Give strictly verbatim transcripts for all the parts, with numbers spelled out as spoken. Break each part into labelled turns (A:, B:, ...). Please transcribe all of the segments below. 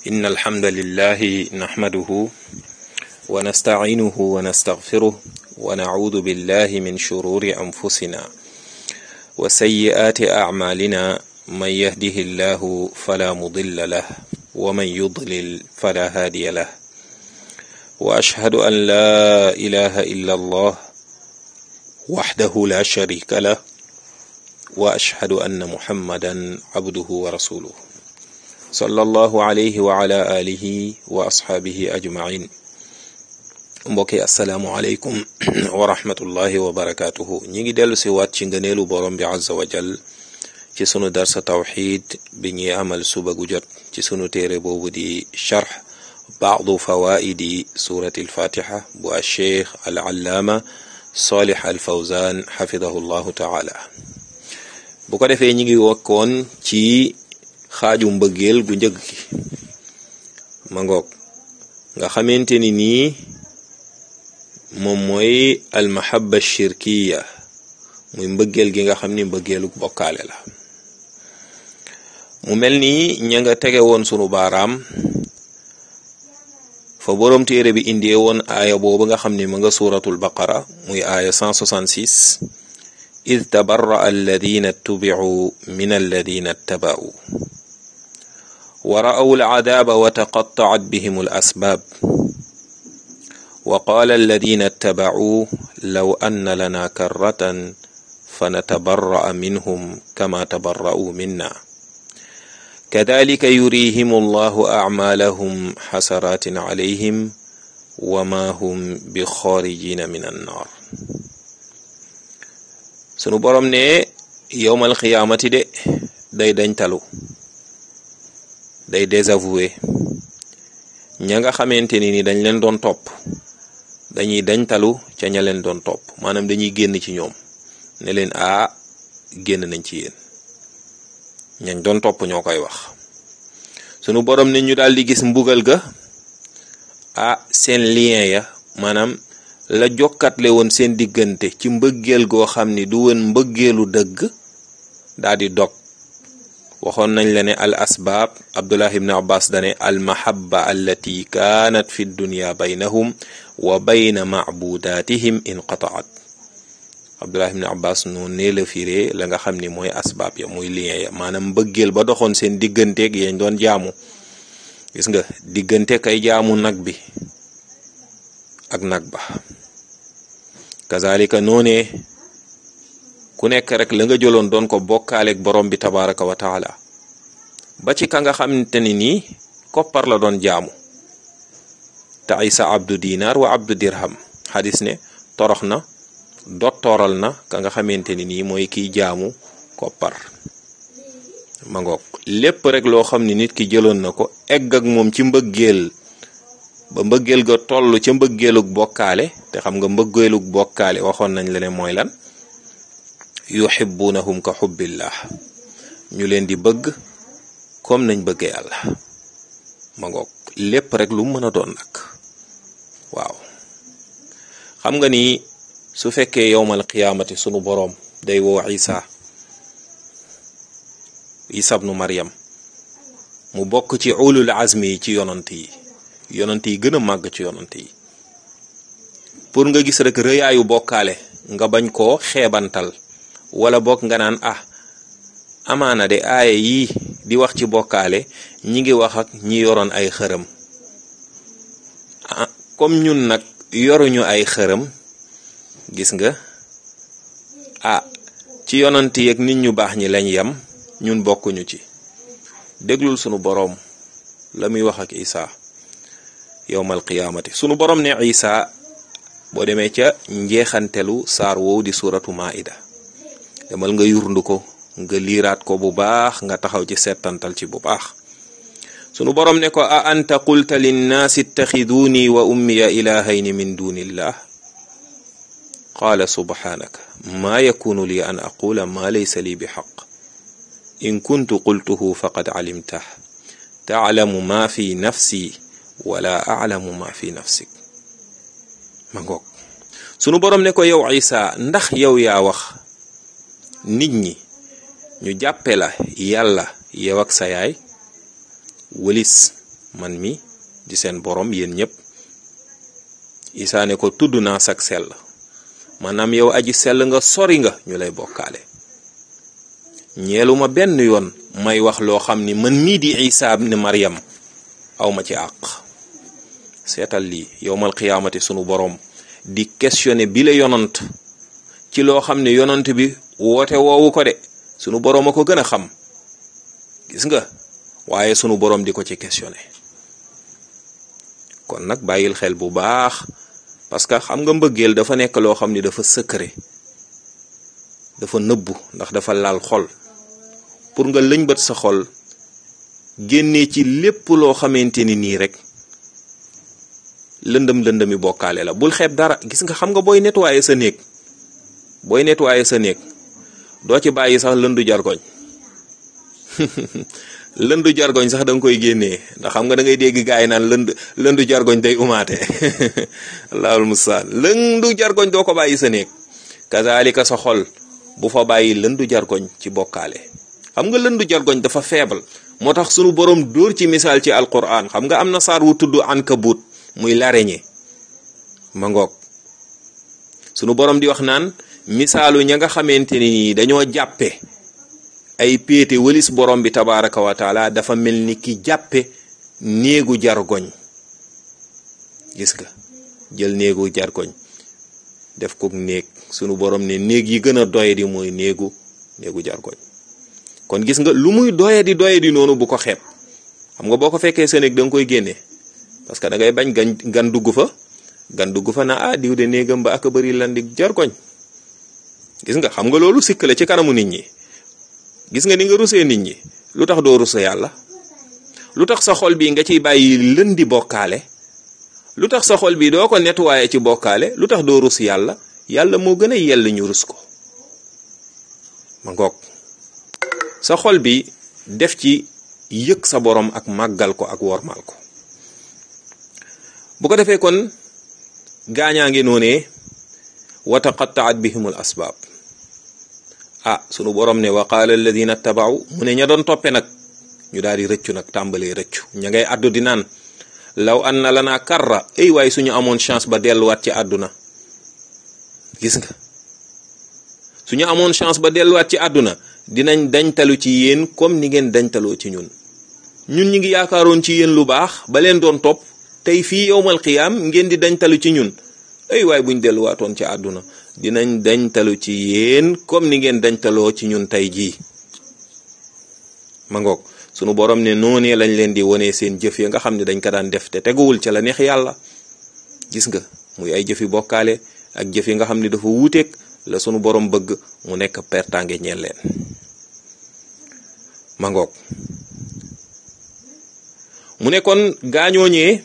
A: إن الحمد لله نحمده ونستعينه ونستغفره ونعوذ بالله من شرور أنفسنا وسيئات أعمالنا من يهده الله فلا مضل له ومن يضلل فلا هادي له وأشهد أن لا إله إلا الله وحده لا شريك له وأشهد أن محمدا عبده ورسوله صلى الله عليه وعلى آله وأصحابه أجمعين. mbokki assalaamu aleykum wa rahmatullahi wa barakatuhu. ñi ngi dellu si waat ci ngëneelu borom bi azza wa jal ci sunu darsa tawxid bi ñuy amal suba gu jot ci sunu téere boobu di charx baadu fawaidi surati alfatiha bu alcheikh al allaama salih al fawzan xafidahu llahu taala. bu ko defee ñi ngi wokkoon ci xaaju mbëggeel gu njëkk gi ma ngoog nga xamante ni nii moom mooy almahabba shirkiya muy mbëggeel gi nga xam ni mbëggeelu bokkaale la. mu mel ni ña nga tege woon sunu baaraam fa boroom téere bi indee woon aaya boobu nga xam ni ma nga suratul baqara muy aaya cent soixante-six id tabarra'a alladina tubi'u min alladina ittaba'u wa ra'aw al'adaba wa taqatta'at bihim al-asbab wa qala alladina ittaba'u law anna lana karratan fanatabarra'a minhum kama tabarra'u minna kadhalika yurihim allahu a'malahum hasaratin alayhim wa ma hum bi kharijina min an-nar. sunu borom ne yowmal xiyaamati de day dañ talu day désavoué ña nga xamante ni ni dañ leen doon topp dañuy dañ talu ca ña leen doon topp maanaam dañuy génn ci ñoom ne leen a génn nañ ci yéen ñañ doon topp ñoo koy wax. sunu borom ne ñu daal di gis mbugal ga ah seen lien ya maanaam la jokkatle woon seen diggante ci mbëggeel goo xam ni du woon mbëggeelu dëgg daal di dog. waxoon nañ la ne al asbaab abdullah ibn abbas dane al mahabba allati kaanat fi dunya baynahum wa bayna maabudatihim inqataat. abdullah ibn abbas noonu nee la firee la nga xam ni mooy asbaab ya muy lien ya maanaam mbëggeel ba doxoon seen digganteeg yañ doon jaamu. gis nga diggante kay jaamu nag bi ak nag ba kazalika noonee ku nekk rek la nga jëloon doon ko bokkaaleeg borom bi tabaraka wa taala ba ci ka nga xamante ni nii koppar la doon jaamu te isa abdu dinar wa abdu dirham xadis ne torox na dottooral na ka nga xamante ni nii mooy kiy jaamu koppar. ma ngoog lépp rek loo xam ni nit ki jëloon na ko egg ak moom ci mbëggeel ba mbëggeel ga toll ca mbëggeelug bokkaale te xam nga mbëggeelug bokkaale waxoon nañ la ne mooy lan yuhibbunahum ka hubbillah ñu leen di bëgg comme nañ bëgge yàlla. ma ngoog lépp rek lu mën a doon nag waaw xam nga ni su fekkee yowmal qiyaamati sunu boroom day woo isa isa ibnu maryam mu bokk ci ulul azmi yi ci yonant yi yonant yi gën a màgg ci yonant yi pour nga gis rek rëyaayu bokkaale nga bañ koo xeebantal wala bokk nga naan ah amaana de aaya yii di wax ci bokkaale ñi ngi wax ak ñi yoroon ay xërëm ah comme ñun nag yoruñu ay xërëm gis nga ah ci yonant yi ak nit ñu baax ñi lañ yem ñun bokkuñu ci. déglul sunu boroom la muy wax ak isa yowmal qiyaamati. sunu boroom ne isa boo demee ca njeexantelu saar woow di suratu maida demal nga yurndu ko nga liiraat ko bu baax nga taxaw ci settantal ci bu baax. sunu boroom ne ko a anta qulta linnaasi ittaxiduuni wa ummiya ilahayni min dunillah qaala subhanaka maa yakunu li an aqula ma laysa li bi xaq in kuntu qultuhu faqad calimtah taalamu ma fi nafsi wala aclamu ma fi nafsik. ma ngoog sunu boroom ne ko yow isa ndax yow yaa wax nit ñi ñu jàppe la yàlla yow ak sa yaay wëlis man mi di seen borom yéen ñëpp. Isaa ne ko tudd naa sak sell maanaam yow aji sell nga sori nga ñu lay bokkaale ñeeluma benn yoon may wax loo xam ni man mii di Isaa ne Maryam awma ci àq. seetal lii yowmal qiyaamati sunu borom di questionner bi la yonant ci loo xam ne yonant bi woote woowu ko de sunu borom a ko gën a xam gis nga waaye sunu borom di ko ci questionner. kon nag bàyyil xel bu baax parce que xam nga mbëggeel dafa nekk loo xam ni dafa secret dafa nëbbu ndax dafa laal xol pour nga lëñbët sa xol génnee ci lépp loo xamante ni nii rek lëndëm lëndëmi bokkaale la. bul xeeb dara gis nga xam nga booy nettoyer sa néeg booy nettoyer sa néeg doo ci bàyyi sax lëndu jargoñ lëndu jargoñ sax da nga koy génnee ndax xam nga da ngay dégg gaay naan lënd lëndu jargoñ day umaate allahul mustaan lëndu jargoñ doo ko bàyyi sa néeg kazalika sa xol bu fa bàyyi lëndu jargoñ ci bokkaale. xam nga lëndu jargoñ dafa faible moo tax sunu borom dóor ci misaal ci alquran. xam nga am na saar wu tudd ankabut muy l'araignée ma ngoog sunu borom di wax naan misaalu ña nga xamante ni dañoo jàppe ay péete wëlis borom bi tabaraka wa taala dafa mel ni ki jàppe néegu jargoñ. gis nga jël néegu jargoñ def ko néeg sunu borom ne néeg yi gën a doye di mooy néegu néegu jargoñ. kon gis nga lu muy doye di doye di noonu bu ko xeeb. xam nga boo ko fekkee sa néeg da nga koy génne parce que da ngay bañ gan gan dugg fa gan dugg fa na ah diw de néegam ba ak bëri lan di jargoñ. gis nga xam nga loolu sikk la ci kanamu nit ñi. gis nga ni nga rusee nit ñi lu tax doo ruse yàlla lu tax sa xol bi nga ciy bàyyi lën di bokkaale lu tax sa xol bi doo ko nettoyer ci bokkaale lu tax doo rus yàlla yàlla moo gën a yell ñu rus ko. ma ngoog sa xol bi def ci yëg sa borom ak màggal ko ak wormal ko. bu ko defee kon gaañaa ngi noonee wa taqattaat bihimul asbaab. ah sunu borom ne wa qaala alladina tabaaw mu ne ña doon toppe nag ñu daal di rëccu nag tàmbalee rëccu ña ngay addu di naan law anna lana karra ay waaye suñu amoon chance ba delluwaat ci àdduna. gis nga suñu amoon chance ba delluwaat ci àdduna dinañ dañtalu ci yéen comme ni ngeen dañtaloo ci ñun ñun ñi ngi yaakaaroon ci yéen lu baax ba leen doon topp tey fii yowmal qiyaam ngeen di dañtalu ci ñun ay waay buñ delluwaatoon ci àdduna dinañ dañtalu ci yéen comme ni ngeen dañtaloo ci ñun tey jii. ma ngoog sunu borom ne noonee lañ leen di wone seen jëf ya nga xam ne dañ ko daan def te teguwul ca la neex yàlla. gis nga muy ay jëfi bokkaale ak jëf yi nga xam ne dafa wuuteeg la sunu borom bëgg mu nekk pertange ñeel leen. ma ngoog mu nekkoon gaañooñee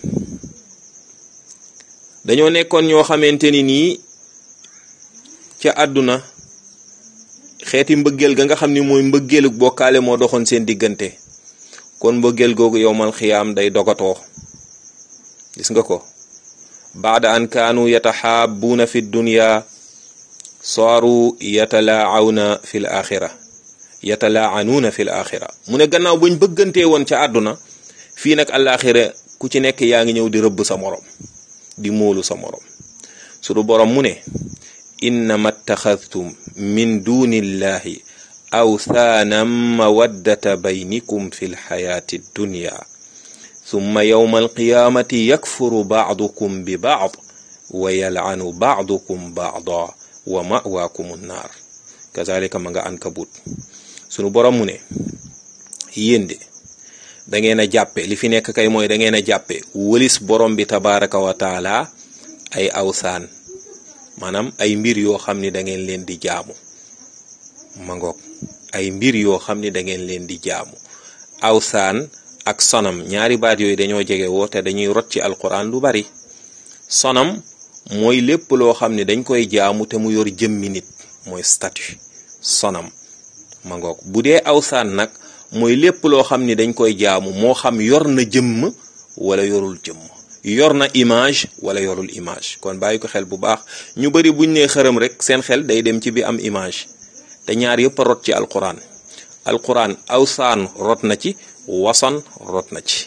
A: dañoo nekkoon ñoo xamante ni nii ca àdduna xeeti mbëggeel ga nga xam ni mooy mbëggeelug bokkaale moo doxoon seen diggante. kon mbëggeel googu yowmal xiyaam day dogatoo. gis nga ko baada an kaanu yataxaabuuna fi dunya saaru yatalaawna fi l axira yatalaanuuna fi l axira mu ne gannaaw buñ bëggantee woon ca àdduna fii nag àllaaxira ku ci nekk yaa ngi ñëw di rëbb sa morom di móolu sa morom. sunu borom mu ne innama taxadtum min dunillahi awthaanan mawaddata baynikum fi lxayaati dunya summa yowma alqiyaamati yakfuru baadukum bi baad wa yalcanu baadukum baada wa mawaakum nnaar kazalika ma nga ankabut. sunu borom mu ne yéen de da ngeen a jàppe li fi nekk kay mooy da ngeen a jàppe wëlis borom bi tabaraka wa taala ay awsaan maanaam ay mbir yoo xam ni da ngeen leen di jaamu. ma ngoog ay mbir yoo xam ni da ngeen leen di jaamu. awsaan ak sonam ñaari baat yooyu dañoo jege woo te dañuy rot ci alquran lu bari. sonam mooy lépp loo xam ne dañ koy jaamu te mu yor jëmmi nit mooy statut sonam. ma ngoog bu dee awsaan nag mooy lépp loo xam ni dañ koy jaamu moo xam yor na jëmm wala yorul jëmm yor na image wala yorul image. kon bàyyi ko xel bu baax ñu bari buñ nee xërëm rek seen xel day dem ci bi am image te ñaar yëpp a rot ci alquran. alquran awsaan rot na ci wasan rot na ci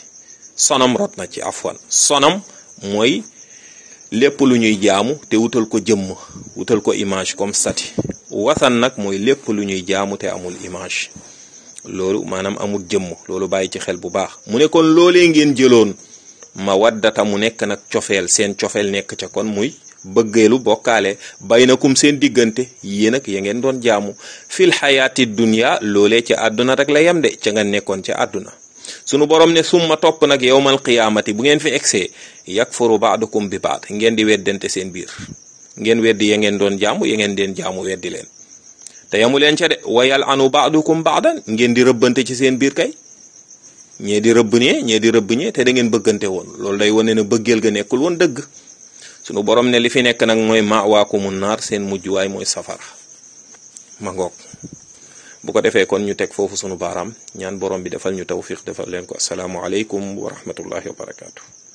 A: sonam rot na ci afwan sonam mooy lépp lu ñuy jaamu te wutal ko jëmm wutal ko image comme statue. wasan nag mooy lépp lu ñuy jaamu te amul image loolu maanaam amul jëmm loolu bàyyi ci xel bu baax mu ne kon loolee ngeen jëloon ma waddata mu nekk nag cofeel seen cofeel nekk ca kon muy bëggeelu bokkaale baynakum seen diggante yéen ak ya ngeen doon jaamu fil xayaati dunya loolee ca àdduna rek la yem de ca nga nekkoon ca àdduna sunu borom ne summa topp nag yowmal qiyaamati bu ngeen fi egsee yakfuru ba'dukum bi ba'd ngeen di weddante seen biir ngeen weddi ya ngeen doon jaamu ya ngeen deen jaamu weddi leen te yamu leen ca de wa yal'anu ba'dukum ba'dan ngeen di rëbbante ci seen biir kay ñee di rëbb ñee ñee di rëbb ñee te da ngeen bëggante woon loolu day wane ne bëggeel ga nekkul woon dëgg sunu borom ne li fi nekk nag mooy ma'waakumun naar seen mujjuwaay mooy safara ma ngoog bu ko defee kon ñu teg foofu sunu baaraam ñaan borom bi defal ñu tawfiq defal leen ko asalaamu aleykum wa rahmatullahi wa barakaatu.